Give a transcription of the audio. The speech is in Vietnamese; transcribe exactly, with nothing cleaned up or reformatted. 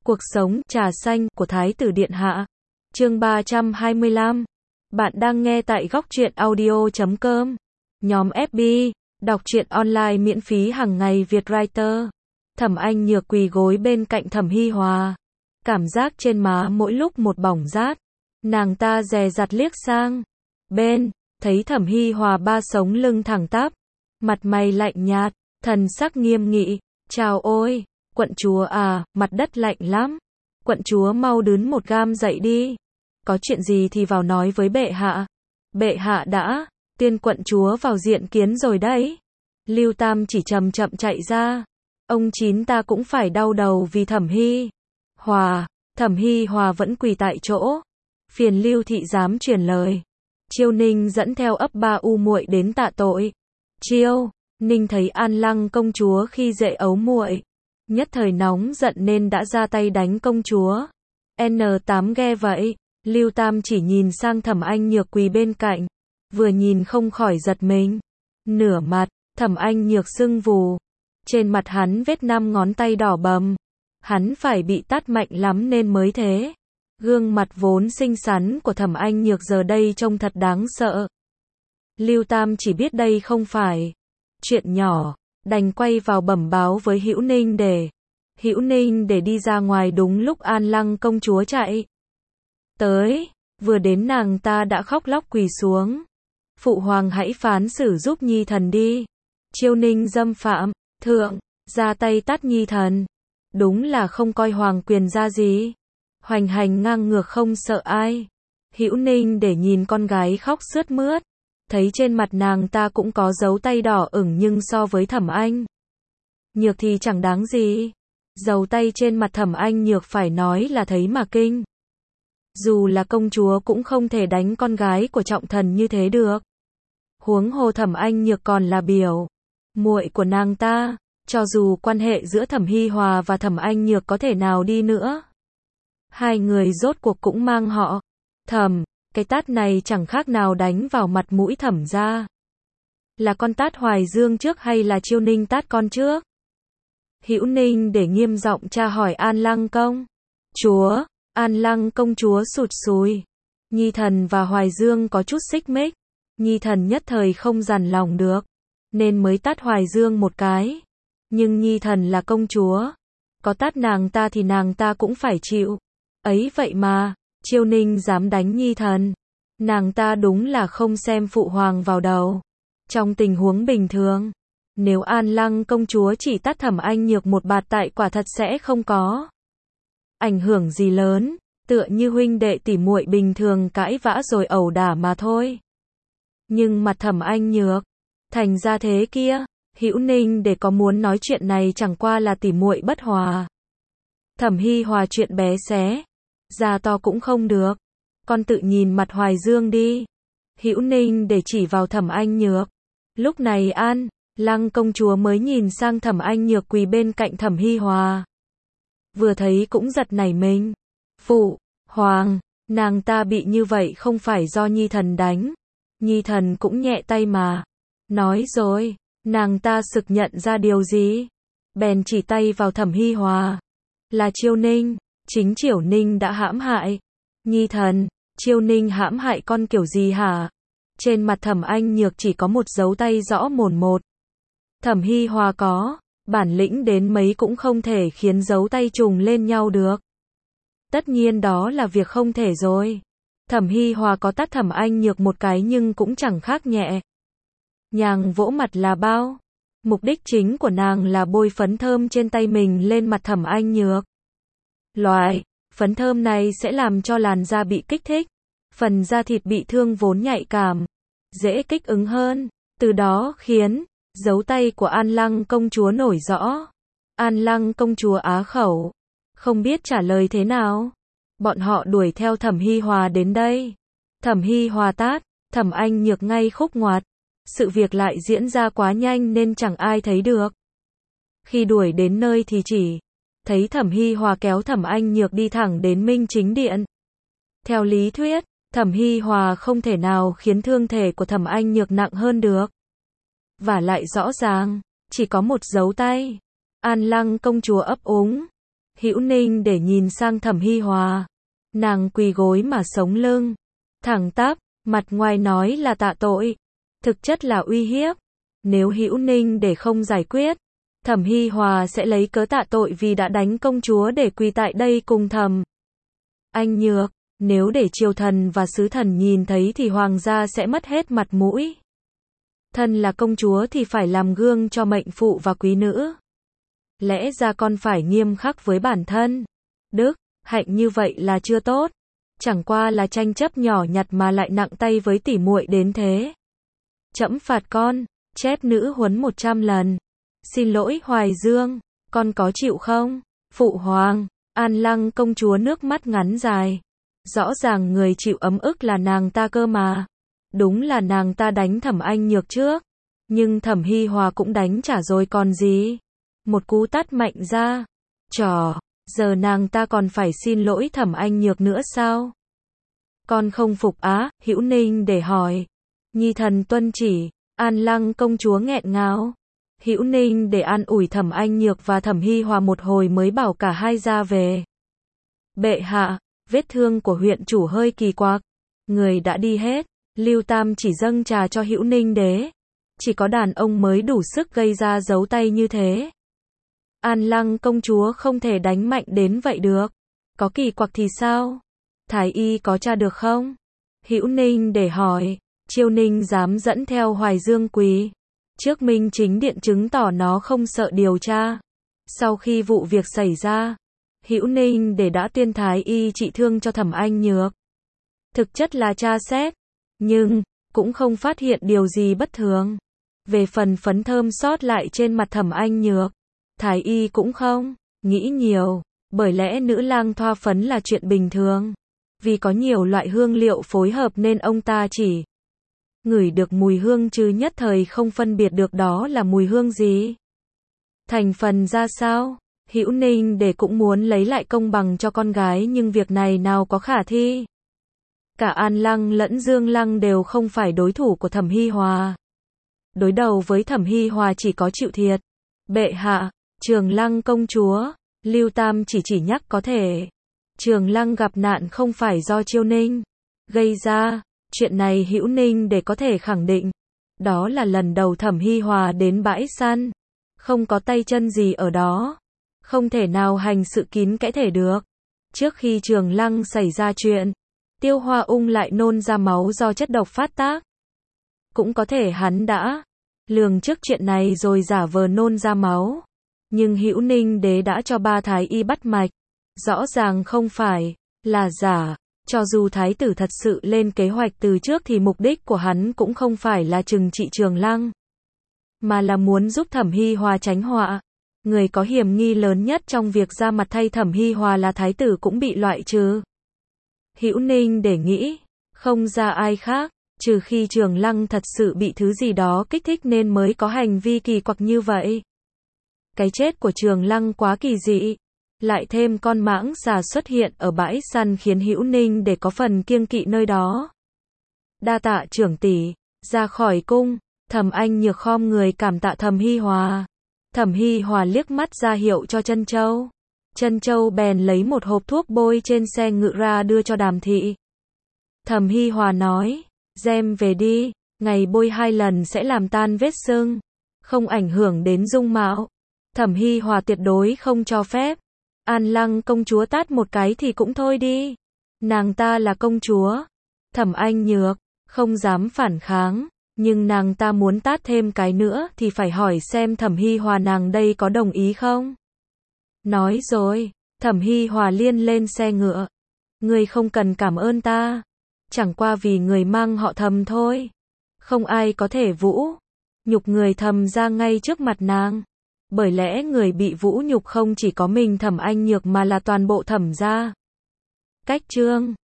Cuộc sống trà xanh của Thái tử Điện Hạ. Chương ba trăm hai mươi lăm. Bạn đang nghe tại góc truyện audio chấm com. Nhóm ép bê, đọc truyện online miễn phí hàng ngày Việt Writer. Thẩm Anh Nhược quỳ gối bên cạnh Thẩm Hi Hòa. Cảm giác trên má mỗi lúc một bỏng rát. Nàng ta dè dặt liếc sang bên, thấy Thẩm Hi Hòa ba sống lưng thẳng tắp, mặt mày lạnh nhạt, thần sắc nghiêm nghị. Chào ôi, quận chúa à, mặt đất lạnh lắm. Quận chúa mau đướn một gam dậy đi. Có chuyện gì thì vào nói với bệ hạ. Bệ hạ đã, tiên quận chúa vào diện kiến rồi đấy. Lưu Tam chỉ chậm chậm chạy ra. Ông chín ta cũng phải đau đầu vì Thẩm Hi Hòa. Thẩm Hi Hòa vẫn quỳ tại chỗ. Phiền Lưu thị dám truyền lời. Chiêu Ninh dẫn theo ấp ba u muội đến tạ tội. Chiêu Ninh thấy An Lăng công chúa khi dễ ấu muội, nhất thời nóng giận nên đã ra tay đánh công chúa. N tám ghe vậy. Lưu Tam chỉ nhìn sang Thẩm Anh Nhược quỳ bên cạnh, vừa nhìn không khỏi giật mình. Nửa mặt, Thẩm Anh Nhược sưng vù. Trên mặt hắn vết năm ngón tay đỏ bầm. Hắn phải bị tát mạnh lắm nên mới thế. Gương mặt vốn xinh xắn của Thẩm Anh Nhược giờ đây trông thật đáng sợ. Lưu Tam chỉ biết đây không phải chuyện nhỏ, đành quay vào bẩm báo với Hữu Ninh để Hữu Ninh để đi ra ngoài đúng lúc An Lăng công chúa chạy tới. Vừa đến nàng ta đã khóc lóc quỳ xuống. Phụ hoàng hãy phán xử giúp nhi thần đi. Chiêu Ninh dâm phạm, thượng, ra tay tát nhi thần. Đúng là không coi hoàng quyền ra gì. Hoành hành ngang ngược không sợ ai. Hữu Ninh để nhìn con gái khóc sướt mướt. Thấy trên mặt nàng ta cũng có dấu tay đỏ ửng nhưng so với Thẩm Anh Nhược thì chẳng đáng gì. Dấu tay trên mặt Thẩm Anh Nhược phải nói là thấy mà kinh. Dù là công chúa cũng không thể đánh con gái của trọng thần như thế được. Huống hồ Thẩm Anh Nhược còn là biểu muội của nàng ta, cho dù quan hệ giữa Thẩm Hi Hòa và Thẩm Anh Nhược có thể nào đi nữa. Hai người rốt cuộc cũng mang họ Thẩm. Cái tát này chẳng khác nào đánh vào mặt mũi Thẩm gia. Là con tát Hoài Dương trước hay là Chiêu Ninh tát con trước? Hữu Ninh để nghiêm giọng tra hỏi An Lăng công chúa. An Lăng công chúa sụt sùi. Nhi thần và Hoài Dương có chút xích mích. Nhi thần nhất thời không dằn lòng được, nên mới tát Hoài Dương một cái. Nhưng Nhi thần là công chúa, có tát nàng ta thì nàng ta cũng phải chịu. Ấy vậy mà Chiêu Ninh dám đánh Nhi thần. Nàng ta đúng là không xem phụ hoàng vào đầu. Trong tình huống bình thường, nếu An Lăng công chúa chỉ tát Thẩm Anh Nhược một bạt tại quả thật sẽ không có ảnh hưởng gì lớn, tựa như huynh đệ tỉ muội bình thường cãi vã rồi ẩu đả mà thôi. Nhưng mặt Thẩm Anh Nhược thành ra thế kia. Hữu Ninh để có muốn nói chuyện này chẳng qua là tỉ muội bất hòa. Thẩm Hi Hòa chuyện bé xé ra to cũng không được. Con tự nhìn mặt Hoài Dương đi. Hữu Ninh để chỉ vào Thẩm Anh Nhược. Lúc này An Lăng công chúa mới nhìn sang Thẩm Anh Nhược quỳ bên cạnh Thẩm Hi Hòa. Vừa thấy cũng giật nảy mình. Phụ hoàng, nàng ta bị như vậy không phải do Nhi thần đánh. Nhi thần cũng nhẹ tay mà. Nói rồi, nàng ta sực nhận ra điều gì. Bèn chỉ tay vào Thẩm Hi Hòa. Là Chiêu Ninh. Chính Chiêu Ninh đã hãm hại Nhi thần. Chiêu Ninh hãm hại con kiểu gì hả? Trên mặt Thẩm Anh Nhược chỉ có một dấu tay rõ mồn một. Thẩm Hi Hòa có bản lĩnh đến mấy cũng không thể khiến dấu tay trùng lên nhau được. Tất nhiên đó là việc không thể rồi. Thẩm Hi Hòa có tát Thẩm Anh Nhược một cái nhưng cũng chẳng khác nhẹ nhàng vỗ mặt là bao. Mục đích chính của nàng là bôi phấn thơm trên tay mình lên mặt Thẩm Anh Nhược. Loại phấn thơm này sẽ làm cho làn da bị kích thích, phần da thịt bị thương vốn nhạy cảm, dễ kích ứng hơn, từ đó khiến dấu tay của An Lăng công chúa nổi rõ. An Lăng công chúa á khẩu, không biết trả lời thế nào. Bọn họ đuổi theo Thẩm Hi Hòa đến đây. Thẩm Hi Hòa tát Thẩm Anh Nhược ngay khúc ngoặt. Sự việc lại diễn ra quá nhanh nên chẳng ai thấy được. Khi đuổi đến nơi thì chỉ thấy Thẩm Hi Hòa kéo Thẩm Anh Nhược đi thẳng đến Minh Chính Điện. Theo lý thuyết, Thẩm Hi Hòa không thể nào khiến thương thể của Thẩm Anh Nhược nặng hơn được. Và lại rõ ràng, chỉ có một dấu tay. An Lăng công chúa ấp úng. Hữu Ninh để nhìn sang Thẩm Hi Hòa. Nàng quỳ gối mà sống lưng thẳng tắp, mặt ngoài nói là tạ tội, thực chất là uy hiếp. Nếu Hữu Ninh để không giải quyết, Thẩm Hi Hòa sẽ lấy cớ tạ tội vì đã đánh công chúa để quỳ tại đây cùng Thẩm Anh Nhược. Nếu để triều thần và sứ thần nhìn thấy thì hoàng gia sẽ mất hết mặt mũi. Thân là công chúa thì phải làm gương cho mệnh phụ và quý nữ. Lẽ ra con phải nghiêm khắc với bản thân. Đức, hạnh như vậy là chưa tốt. Chẳng qua là tranh chấp nhỏ nhặt mà lại nặng tay với tỉ muội đến thế. Trẫm phạt con, chép nữ huấn một trăm lần. Xin lỗi Hoài Dương, con có chịu không? Phụ hoàng, An Lăng công chúa nước mắt ngắn dài. Rõ ràng người chịu ấm ức là nàng ta cơ mà. Đúng là nàng ta đánh Thẩm Anh Nhược trước. Nhưng Thẩm Hi Hòa cũng đánh trả rồi còn gì. Một cú tát mạnh ra. Trò, giờ nàng ta còn phải xin lỗi Thẩm Anh Nhược nữa sao? Con không phục á, Hữu Ninh để hỏi. Nhi thần tuân chỉ, An Lăng công chúa nghẹn ngào. Hữu Ninh để an ủi Thẩm Anh Nhược và Thẩm Hi Hòa một hồi mới bảo cả hai ra về. Bệ hạ, vết thương của huyện chủ hơi kỳ quặc. Người đã đi hết. Lưu Tam chỉ dâng trà cho Hữu Ninh đế. Chỉ có đàn ông mới đủ sức gây ra dấu tay như thế. An Lăng công chúa không thể đánh mạnh đến vậy được. Có kỳ quặc thì sao? Thái y có tra được không? Hữu Ninh để hỏi. Chiêu Ninh dám dẫn theo Hoài Dương quỳ trước Minh Chính Điện chứng tỏ nó không sợ điều tra. Sau khi vụ việc xảy ra, Hữu Ninh để đã tuyên Thái y trị thương cho Thẩm Anh Nhược. Thực chất là tra xét, nhưng cũng không phát hiện điều gì bất thường. Về phần phấn thơm sót lại trên mặt Thẩm Anh Nhược, Thái y cũng không nghĩ nhiều, bởi lẽ nữ lang thoa phấn là chuyện bình thường. Vì có nhiều loại hương liệu phối hợp nên ông ta chỉ ngửi được mùi hương chứ nhất thời không phân biệt được đó là mùi hương gì. Thành phần ra sao? Hữu Ninh để cũng muốn lấy lại công bằng cho con gái nhưng việc này nào có khả thi. Cả An Lăng lẫn Dương Lăng đều không phải đối thủ của Thẩm Hi Hòa. Đối đầu với Thẩm Hi Hòa chỉ có chịu thiệt. Bệ hạ, Trường Lăng công chúa, Lưu Tam chỉ chỉ nhắc có thể. Trường Lăng gặp nạn không phải do Chiêu Ninh gây ra. Chuyện này Hữu Ninh để có thể khẳng định. Đó là lần đầu Thẩm Hi Hòa đến bãi săn. Không có tay chân gì ở đó. Không thể nào hành sự kín kẽ thể được. Trước khi Trường Lăng xảy ra chuyện, Tiêu Hoa Ung lại nôn ra máu do chất độc phát tác. Cũng có thể hắn đã lường trước chuyện này rồi giả vờ nôn ra máu. Nhưng Hữu Ninh đế đã cho ba thái y bắt mạch. Rõ ràng không phải là giả. Cho dù thái tử thật sự lên kế hoạch từ trước thì mục đích của hắn cũng không phải là trừng trị Trường Lăng, mà là muốn giúp Thẩm Hi Hòa tránh họa. Người có hiểm nghi lớn nhất trong việc ra mặt thay Thẩm Hi Hòa là thái tử cũng bị loại trừ. Hữu Ninh để nghĩ, không ra ai khác, trừ khi Trường Lăng thật sự bị thứ gì đó kích thích nên mới có hành vi kỳ quặc như vậy. Cái chết của Trường Lăng quá kỳ dị. Lại thêm con mãng xà xuất hiện ở bãi săn khiến Hữu Ninh để có phần kiêng kỵ nơi đó. Đa tạ trưởng tỷ. Ra khỏi cung, Thẩm Anh Nhược khom người cảm tạ Thẩm Hi Hòa. Thẩm Hi Hòa liếc mắt ra hiệu cho Trân Châu. Trân Châu bèn lấy một hộp thuốc bôi trên xe ngựa ra đưa cho Đàm Thị. Thẩm Hi Hòa nói, đem về đi, ngày bôi hai lần sẽ làm tan vết sưng, không ảnh hưởng đến dung mạo. Thẩm Hi Hòa tuyệt đối không cho phép. An Lăng công chúa tát một cái thì cũng thôi đi. Nàng ta là công chúa. Thẩm Anh Nhược không dám phản kháng, nhưng nàng ta muốn tát thêm cái nữa thì phải hỏi xem Thẩm Hi Hòa nàng đây có đồng ý không. Nói rồi, Thẩm Hi Hòa liên lên xe ngựa. Người không cần cảm ơn ta. Chẳng qua vì người mang họ Thẩm thôi. Không ai có thể vũ nhục người Thẩm ra ngay trước mặt nàng. Bởi lẽ người bị vũ nhục không chỉ có mình Thẩm Anh Nhược mà là toàn bộ Thẩm gia. Cách chương